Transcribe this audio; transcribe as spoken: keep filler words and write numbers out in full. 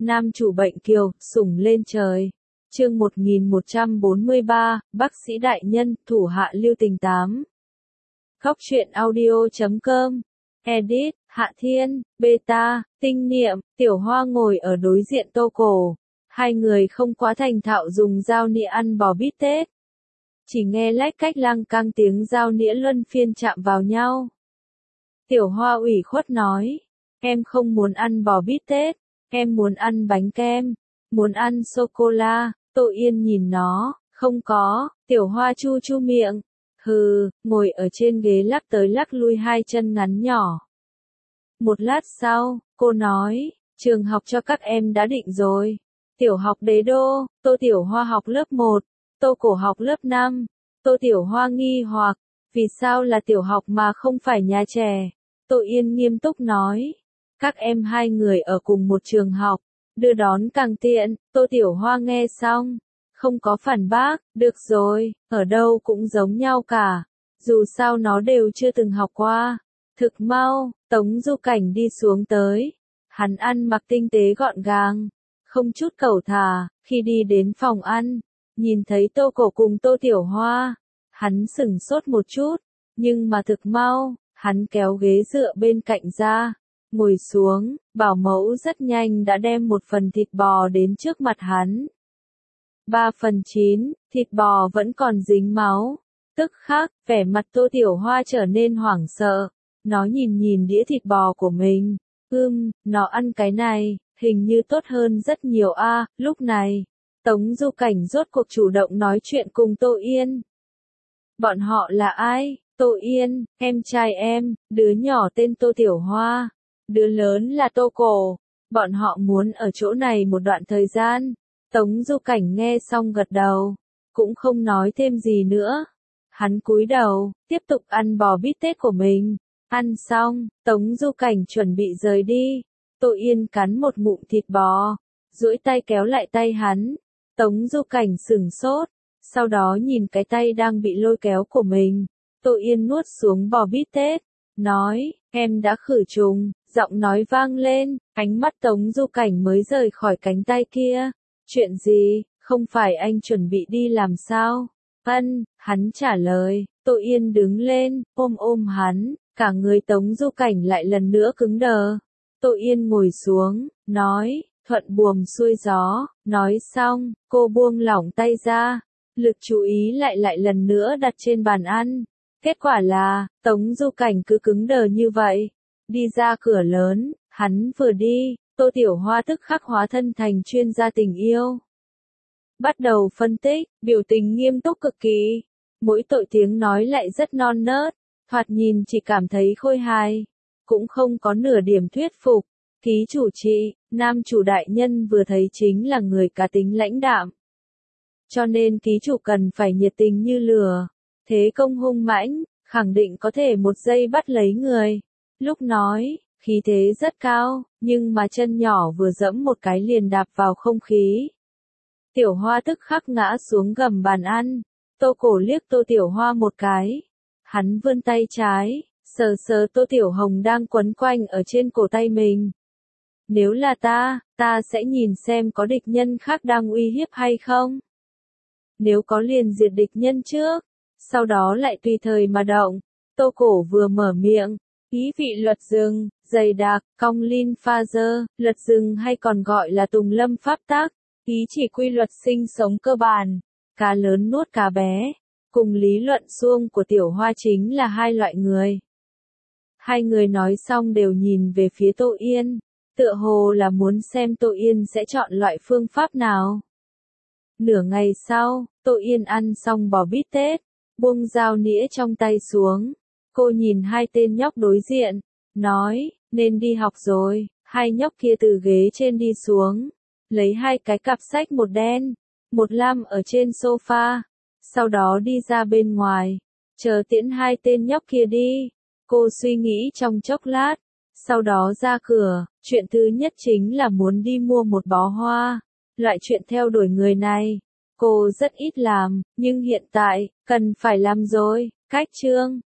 Nam chủ bệnh kiều, sủng lên trời. Chương một nghìn một trăm bốn mươi ba, bác sĩ đại nhân, thủ hạ lưu tình tám. Góc truyện audio chấm com. Edit, Hạ Thiên, Beta, Tinh Niệm, Tiểu Hoa ngồi ở đối diện Tô Cổ. Hai người không quá thành thạo dùng dao nĩa ăn bò bít tết. Chỉ nghe lách cách lăng căng tiếng dao nĩa luân phiên chạm vào nhau. Tiểu Hoa ủy khuất nói, em không muốn ăn bò bít tết, em muốn ăn bánh kem, muốn ăn sô-cô-la. Tô Yên nhìn nó, không có. Tiểu Hoa chu chu miệng, hừ, ngồi ở trên ghế lắc tới lắc lui hai chân ngắn nhỏ. Một lát sau, cô nói, trường học cho các em đã định rồi. Tiểu học Đế Đô, Tô Tiểu Hoa học lớp một, Tô Cổ học lớp năm. Tô Tiểu Hoa nghi hoặc, vì sao là tiểu học mà không phải nhà trẻ? Tô Yên nghiêm túc nói, các em hai người ở cùng một trường học, đưa đón càng tiện. Tô Tiểu Hoa nghe xong, không có phản bác, được rồi, ở đâu cũng giống nhau cả, dù sao nó đều chưa từng học qua. Thực mau, Tống Du Cảnh đi xuống tới, hắn ăn mặc tinh tế gọn gàng, không chút cẩu thả. Khi đi đến phòng ăn, nhìn thấy Tô Cổ cùng Tô Tiểu Hoa, hắn sửng sốt một chút, nhưng mà thực mau, hắn kéo ghế dựa bên cạnh ra, ngồi xuống. Bảo mẫu rất nhanh đã đem một phần thịt bò đến trước mặt hắn. Ba phần chín, thịt bò vẫn còn dính máu. Tức khắc, vẻ mặt Tô Tiểu Hoa trở nên hoảng sợ. Nó nhìn nhìn đĩa thịt bò của mình. Ưm, nó ăn cái này, hình như tốt hơn rất nhiều a. À. Lúc này, Tống Du Cảnh rốt cuộc chủ động nói chuyện cùng Tô Yên. Bọn họ là ai? Tô Yên, em trai em, đứa nhỏ tên Tô Tiểu Hoa, đứa lớn là Tô Cổ. Bọn họ muốn ở chỗ này một đoạn thời gian. Tống Du Cảnh nghe xong gật đầu, cũng không nói thêm gì nữa. Hắn cúi đầu, tiếp tục ăn bò bít tết của mình. Ăn xong, Tống Du Cảnh chuẩn bị rời đi. Tô Yên cắn một ngụm thịt bò, duỗi tay kéo lại tay hắn. Tống Du Cảnh sửng sốt, sau đó nhìn cái tay đang bị lôi kéo của mình. Tô Yên nuốt xuống bò bít tết, nói, em đã khử trùng. Giọng nói vang lên, ánh mắt Tống Du Cảnh mới rời khỏi cánh tay kia. Chuyện gì, không phải anh chuẩn bị đi làm sao? Ân, hắn trả lời. Tô Yên đứng lên, ôm ôm hắn, cả người Tống Du Cảnh lại lần nữa cứng đờ. Tô Yên ngồi xuống, nói, thuận buồm xuôi gió. Nói xong, cô buông lỏng tay ra, lực chú ý lại lại lần nữa đặt trên bàn ăn. Kết quả là, Tống Du Cảnh cứ cứng đờ như vậy. Đi ra cửa lớn, hắn vừa đi, Tô Tiểu Hoa tức khắc hóa thân thành chuyên gia tình yêu. Bắt đầu phân tích, biểu tình nghiêm túc cực kỳ. Mỗi tội tiếng nói lại rất non nớt, thoạt nhìn chỉ cảm thấy khôi hài, cũng không có nửa điểm thuyết phục. Ký chủ trị, nam chủ đại nhân vừa thấy chính là người cá tính lãnh đạm. Cho nên ký chủ cần phải nhiệt tình như lửa, thế công hung mãnh, khẳng định có thể một giây bắt lấy người. Lúc nói, khí thế rất cao, nhưng mà chân nhỏ vừa dẫm một cái liền đạp vào không khí. Tiểu Hoa tức khắc ngã xuống gầm bàn ăn. Tô Cổ liếc Tô Tiểu Hoa một cái. Hắn vươn tay trái, sờ sờ Tô Tiểu Hồng đang quấn quanh ở trên cổ tay mình. Nếu là ta, ta sẽ nhìn xem có địch nhân khác đang uy hiếp hay không. Nếu có liền diệt địch nhân trước, sau đó lại tùy thời mà động. Tô Cổ vừa mở miệng, ý vị luật rừng, dày đặc, cong lin pha dơ, luật rừng hay còn gọi là tùng lâm pháp tắc, ý chỉ quy luật sinh sống cơ bản, cá lớn nuốt cá bé, cùng lý luận suông của Tiểu Hoa chính là hai loại người. Hai người nói xong đều nhìn về phía Tô Yên, tựa hồ là muốn xem Tô Yên sẽ chọn loại phương pháp nào. Nửa ngày sau, Tô Yên ăn xong bò bít tết, buông dao nĩa trong tay xuống. Cô nhìn hai tên nhóc đối diện, nói, nên đi học rồi. Hai nhóc kia từ ghế trên đi xuống, lấy hai cái cặp sách, một đen, một lam ở trên sofa, sau đó đi ra bên ngoài, chờ tiễn hai tên nhóc kia đi. Cô suy nghĩ trong chốc lát, sau đó ra cửa. Chuyện thứ nhất chính là muốn đi mua một bó hoa. Loại chuyện theo đuổi người này, cô rất ít làm, nhưng hiện tại, cần phải làm rồi. Cách chương